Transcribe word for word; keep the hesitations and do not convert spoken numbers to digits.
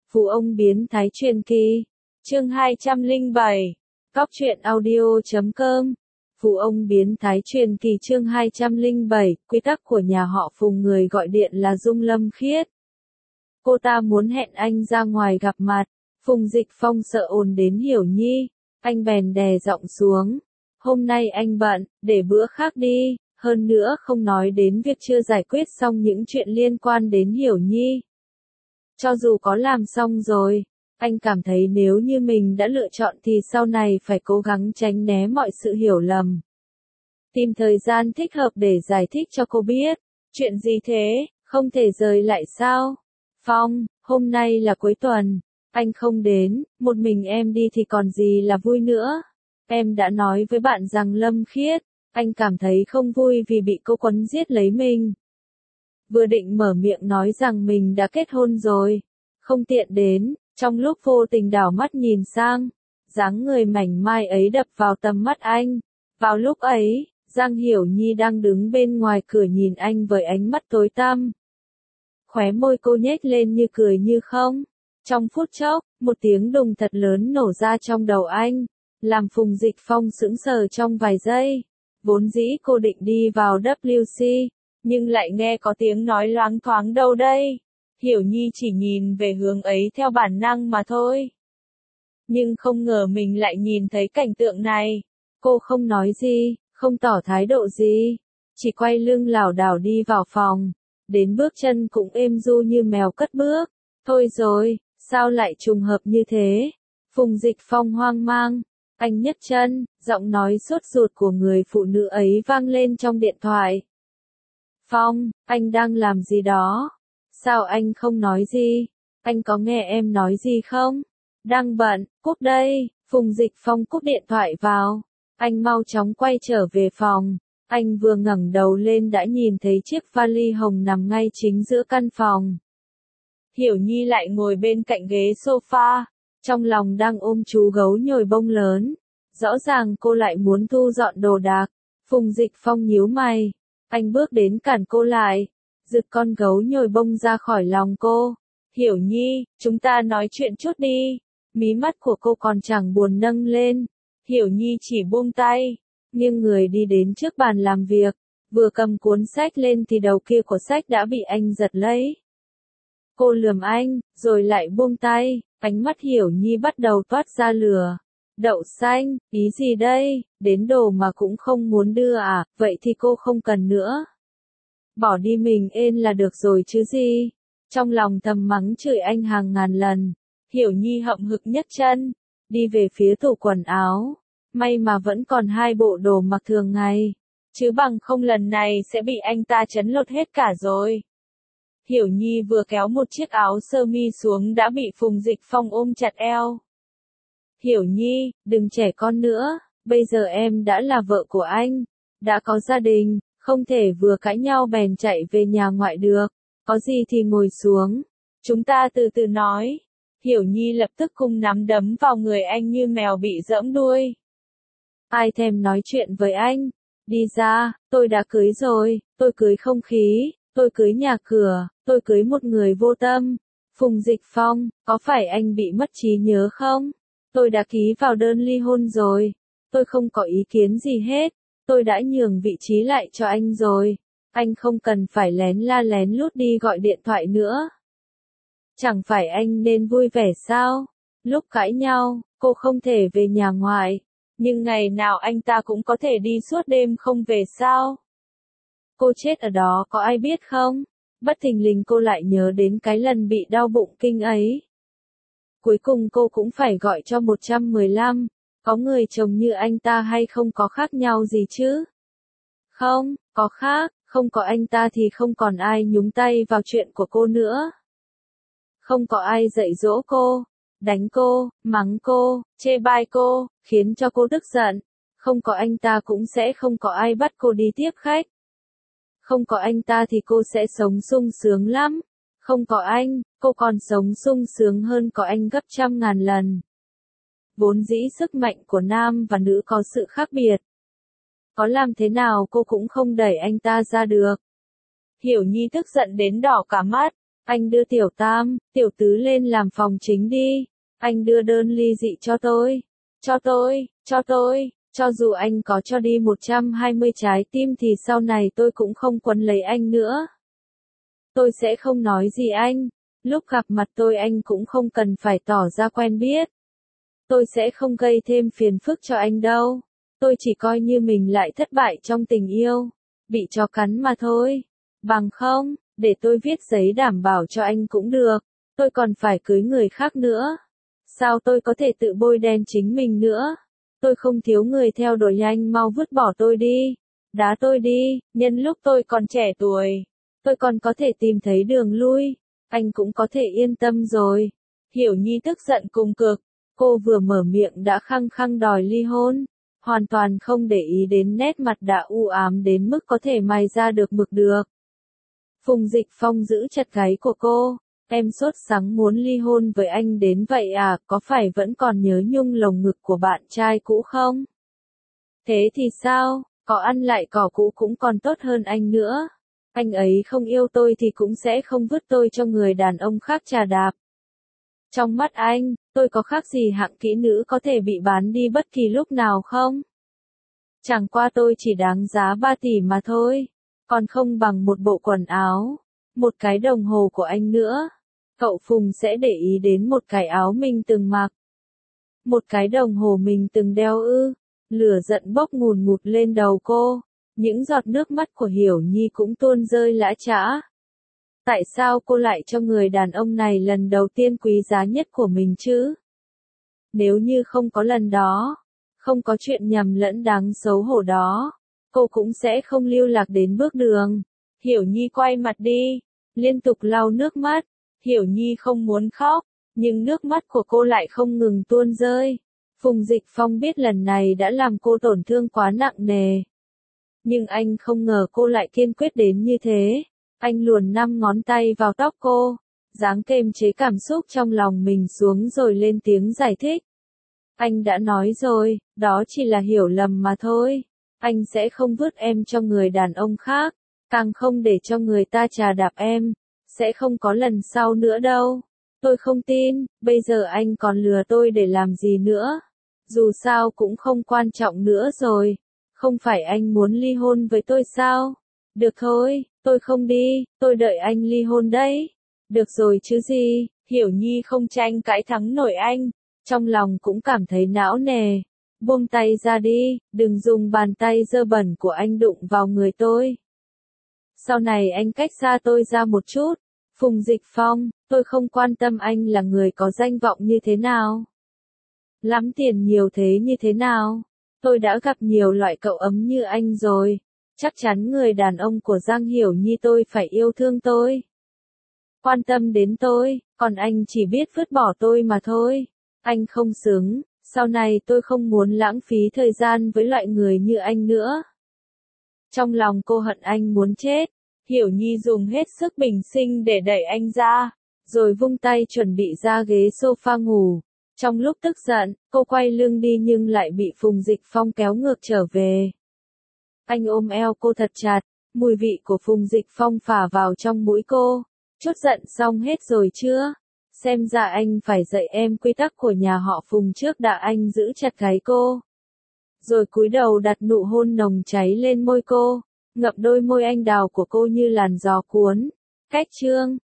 Phú ông biến thái truyền kỳ. Chương hai trăm lẻ bảy. Cóc truyện audio chấm com. Phú ông biến thái truyền kỳ chương hai trăm lẻ bảy. Quy tắc của nhà họ Phùng. Người gọi điện là Dung Lâm Khiết. Cô ta muốn hẹn anh ra ngoài gặp mặt. Phùng Dịch Phong sợ ồn đến Hiểu Nhi. Anh bèn đè giọng xuống. Hôm nay anh bận, để bữa khác đi. Hơn nữa không nói đến việc chưa giải quyết xong những chuyện liên quan đến Hiểu Nhi. Cho dù có làm xong rồi, anh cảm thấy nếu như mình đã lựa chọn thì sau này phải cố gắng tránh né mọi sự hiểu lầm. Tìm thời gian thích hợp để giải thích cho cô biết. Chuyện gì thế, không thể rời lại sao? Phong, hôm nay là cuối tuần. Anh không đến, một mình em đi thì còn gì là vui nữa. Em đã nói với bạn rằng Lâm Khiết, anh cảm thấy không vui vì bị cô quấn giết lấy mình. Vừa định mở miệng nói rằng mình đã kết hôn rồi, không tiện đến, trong lúc vô tình đảo mắt nhìn sang, dáng người mảnh mai ấy đập vào tầm mắt anh. Vào lúc ấy, Giang Hiểu Nhi đang đứng bên ngoài cửa nhìn anh với ánh mắt tối tăm. Khóe môi cô nhếch lên như cười như không. Trong phút chốc, một tiếng đùng thật lớn nổ ra trong đầu anh, làm Phùng Dịch Phong sững sờ trong vài giây. Vốn dĩ cô định đi vào W C, nhưng lại nghe có tiếng nói loáng thoáng đâu đây. Hiểu Nhi chỉ nhìn về hướng ấy theo bản năng mà thôi. Nhưng không ngờ mình lại nhìn thấy cảnh tượng này. Cô không nói gì, không tỏ thái độ gì, chỉ quay lưng lảo đảo đi vào phòng. Đến bước chân cũng êm du như mèo cất bước. Thôi rồi, sao lại trùng hợp như thế? Phùng Dịch Phong hoang mang. Anh nhấc chân, giọng nói sốt ruột của người phụ nữ ấy vang lên trong điện thoại. Phong, anh đang làm gì đó? Sao anh không nói gì? Anh có nghe em nói gì không? Đang bận, cúp đây. Phùng Dịch Phong cúp điện thoại vào. Anh mau chóng quay trở về phòng. Anh vừa ngẩng đầu lên đã nhìn thấy chiếc vali hồng nằm ngay chính giữa căn phòng. Hiểu Nhi lại ngồi bên cạnh ghế sofa, trong lòng đang ôm chú gấu nhồi bông lớn. Rõ ràng cô lại muốn thu dọn đồ đạc. Phùng Dịch Phong nhíu mày. Anh bước đến cản cô lại, giật con gấu nhồi bông ra khỏi lòng cô. Hiểu Nhi, chúng ta nói chuyện chút đi. Mí mắt của cô còn chẳng buồn nâng lên. Hiểu Nhi chỉ buông tay, nghiêng người đi đến trước bàn làm việc. Vừa cầm cuốn sách lên thì đầu kia của sách đã bị anh giật lấy. Cô lườm anh, rồi lại buông tay. Ánh mắt Hiểu Nhi bắt đầu toát ra lửa. Đậu xanh, ý gì đây, đến đồ mà cũng không muốn đưa à, vậy thì cô không cần nữa. Bỏ đi mình ên là được rồi chứ gì. Trong lòng thầm mắng chửi anh hàng ngàn lần. Hiểu Nhi hậm hực nhấc chân, đi về phía tủ quần áo. May mà vẫn còn hai bộ đồ mặc thường ngày, chứ bằng không lần này sẽ bị anh ta chấn lột hết cả rồi. Hiểu Nhi vừa kéo một chiếc áo sơ mi xuống đã bị Phùng Dịch Phong ôm chặt eo. Hiểu Nhi, đừng trẻ con nữa, bây giờ em đã là vợ của anh, đã có gia đình, không thể vừa cãi nhau bèn chạy về nhà ngoại được, có gì thì ngồi xuống, chúng ta từ từ nói. Hiểu Nhi lập tức cung nắm đấm vào người anh như mèo bị giẫm đuôi. Ai thèm nói chuyện với anh, đi ra, tôi đã cưới rồi, tôi cưới không khí, tôi cưới nhà cửa, tôi cưới một người vô tâm. Phùng Dịch Phong, có phải anh bị mất trí nhớ không? Tôi đã ký vào đơn ly hôn rồi. Tôi không có ý kiến gì hết. Tôi đã nhường vị trí lại cho anh rồi. Anh không cần phải lén la lén lút đi gọi điện thoại nữa. Chẳng phải anh nên vui vẻ sao? Lúc cãi nhau, cô không thể về nhà ngoại. Nhưng ngày nào anh ta cũng có thể đi suốt đêm không về sao? Cô chết ở đó có ai biết không? Bất thình lình cô lại nhớ đến cái lần bị đau bụng kinh ấy. Cuối cùng cô cũng phải gọi cho một trăm mười lăm, có người chồng như anh ta hay không có khác nhau gì chứ? Không, có khác, không có anh ta thì không còn ai nhúng tay vào chuyện của cô nữa. Không có ai dạy dỗ cô, đánh cô, mắng cô, chê bai cô, khiến cho cô tức giận. Không có anh ta cũng sẽ không có ai bắt cô đi tiếp khách. Không có anh ta thì cô sẽ sống sung sướng lắm. Không có anh, cô còn sống sung sướng hơn có anh gấp trăm ngàn lần. Vốn dĩ sức mạnh của nam và nữ có sự khác biệt. Có làm thế nào cô cũng không đẩy anh ta ra được. Hiểu Nhi tức giận đến đỏ cả mắt. Anh đưa tiểu tam, tiểu tứ lên làm phòng chính đi. Anh đưa đơn ly dị cho tôi. Cho tôi, cho tôi, cho dù anh có cho đi một trăm hai mươi trái tim thì sau này tôi cũng không quấn lấy anh nữa. Tôi sẽ không nói gì anh. Lúc gặp mặt tôi anh cũng không cần phải tỏ ra quen biết. Tôi sẽ không gây thêm phiền phức cho anh đâu. Tôi chỉ coi như mình lại thất bại trong tình yêu. Bị chó cắn mà thôi. Bằng không, để tôi viết giấy đảm bảo cho anh cũng được. Tôi còn phải cưới người khác nữa. Sao tôi có thể tự bôi đen chính mình nữa? Tôi không thiếu người theo đuổi, anh mau vứt bỏ tôi đi. Đá tôi đi, nhân lúc tôi còn trẻ tuổi. Tôi còn có thể tìm thấy đường lui. Anh cũng có thể yên tâm rồi. Hiểu Nhi tức giận cùng cực. Cô vừa mở miệng đã khăng khăng đòi ly hôn. Hoàn toàn không để ý đến nét mặt đã u ám đến mức có thể mài ra được mực được. Phùng Dịch Phong giữ chặt gáy của cô. Em sốt sắng muốn ly hôn với anh đến vậy à, có phải vẫn còn nhớ nhung lồng ngực của bạn trai cũ không? Thế thì sao, có ăn lại cỏ cũ cũng còn tốt hơn anh nữa. Anh ấy không yêu tôi thì cũng sẽ không vứt tôi cho người đàn ông khác chà đạp. Trong mắt anh, tôi có khác gì hạng kỹ nữ có thể bị bán đi bất kỳ lúc nào không? Chẳng qua tôi chỉ đáng giá ba tỷ mà thôi, còn không bằng một bộ quần áo, một cái đồng hồ của anh nữa. Cậu Phùng sẽ để ý đến một cái áo mình từng mặc, một cái đồng hồ mình từng đeo ư? Lửa giận bốc ngùn ngụt lên đầu cô, những giọt nước mắt của Hiểu Nhi cũng tuôn rơi lã chã. Tại sao cô lại cho người đàn ông này lần đầu tiên quý giá nhất của mình chứ? Nếu như không có lần đó, không có chuyện nhầm lẫn đáng xấu hổ đó, cô cũng sẽ không lưu lạc đến bước đường. Hiểu Nhi quay mặt đi, liên tục lau nước mắt. Hiểu Nhi không muốn khóc, nhưng nước mắt của cô lại không ngừng tuôn rơi. Phùng Dịch Phong biết lần này đã làm cô tổn thương quá nặng nề. Nhưng anh không ngờ cô lại kiên quyết đến như thế. Anh luồn năm ngón tay vào tóc cô, dáng kiềm chế cảm xúc trong lòng mình xuống rồi lên tiếng giải thích. Anh đã nói rồi, đó chỉ là hiểu lầm mà thôi. Anh sẽ không vứt em cho người đàn ông khác, càng không để cho người ta chà đạp em. Sẽ không có lần sau nữa đâu. Tôi không tin, bây giờ anh còn lừa tôi để làm gì nữa. Dù sao cũng không quan trọng nữa rồi. Không phải anh muốn ly hôn với tôi sao? Được thôi, tôi không đi, tôi đợi anh ly hôn đấy. Được rồi chứ gì, Hiểu Nhi không tranh cãi thắng nổi anh. Trong lòng cũng cảm thấy não nề. Buông tay ra đi, đừng dùng bàn tay dơ bẩn của anh đụng vào người tôi. Sau này anh cách xa tôi ra một chút. Phùng Dịch Phong, tôi không quan tâm anh là người có danh vọng như thế nào. Lắm tiền nhiều thế như thế nào. Tôi đã gặp nhiều loại cậu ấm như anh rồi. Chắc chắn người đàn ông của Giang Hiểu Nhi tôi phải yêu thương tôi. Quan tâm đến tôi, còn anh chỉ biết vứt bỏ tôi mà thôi. Anh không xứng, sau này tôi không muốn lãng phí thời gian với loại người như anh nữa. Trong lòng cô hận anh muốn chết. Hiểu Nhi dùng hết sức bình sinh để đẩy anh ra, rồi vung tay chuẩn bị ra ghế sofa ngủ. Trong lúc tức giận, cô quay lưng đi nhưng lại bị Phùng Dịch Phong kéo ngược trở về. Anh ôm eo cô thật chặt, mùi vị của Phùng Dịch Phong phả vào trong mũi cô. Chút giận xong hết rồi chưa? Xem ra anh phải dạy em quy tắc của nhà họ Phùng trước đã. Anh giữ chặt gáy cô, rồi cúi đầu đặt nụ hôn nồng cháy lên môi cô. Ngậm đôi môi anh đào của cô như làn gió cuốn. Cách chương